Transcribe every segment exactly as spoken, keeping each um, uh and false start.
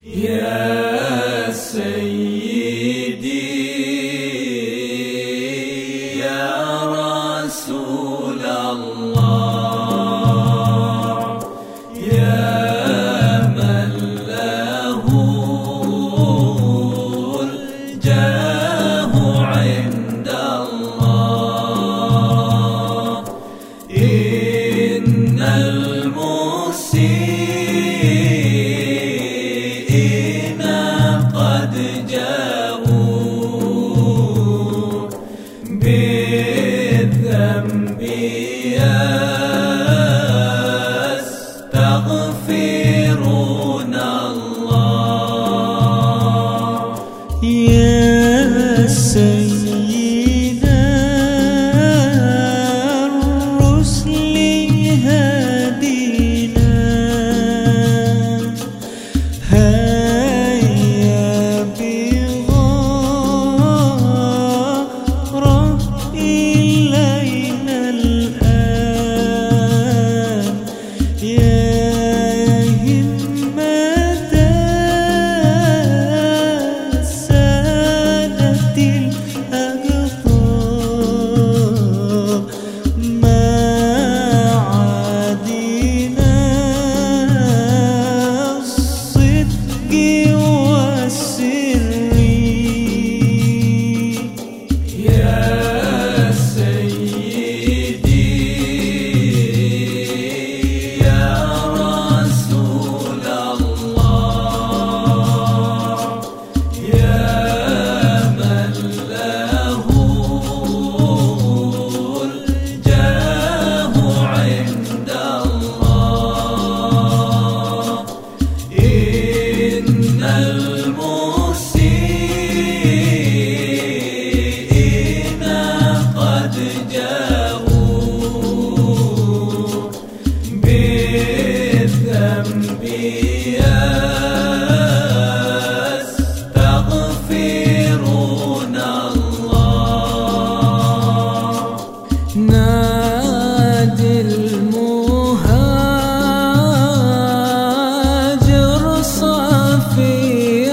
يا سيدي يا رسول الله، يا من له الجاه عند الله، إن المسيئين قد جاءوا بالذنب يستغفرون الله. يا سيد الرسل هدينا، هيا بغارة إلينا الآن، يا همة السادة الأقطار، ما عادنا الصدق والسر. يا سيدي يا رسول الله، يا من له الجاه عند الله، إن المسيئين قد جاءوا بالذنب يستغفرون الله. نادي المهاجر صفي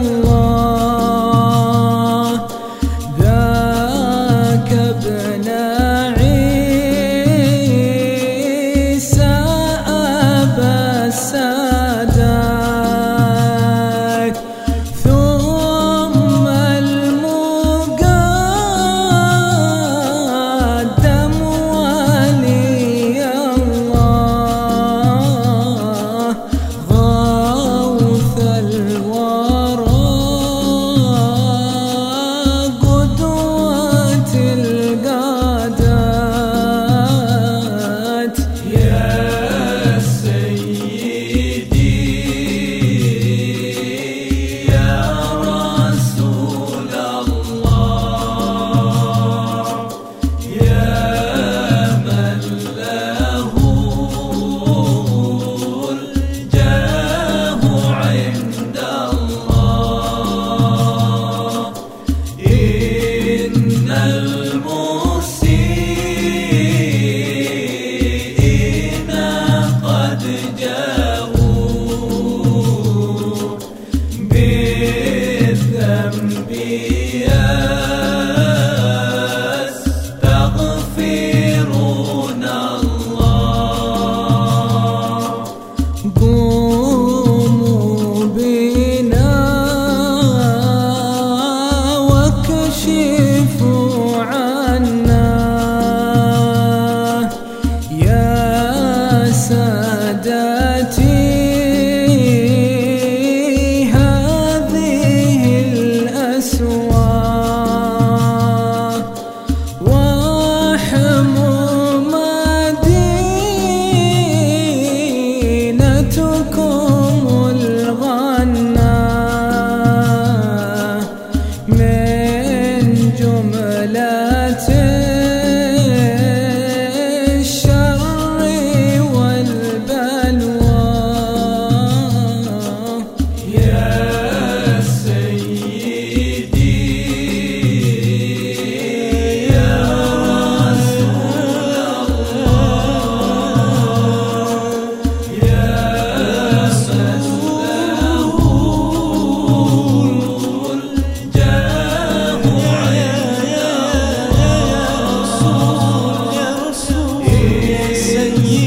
الله، ذاك ابن عيسى أبا السادات،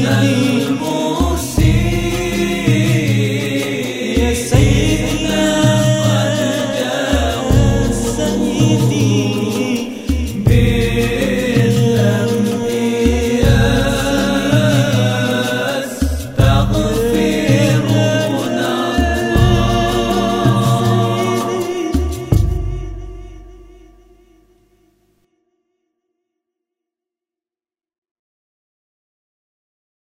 الأمل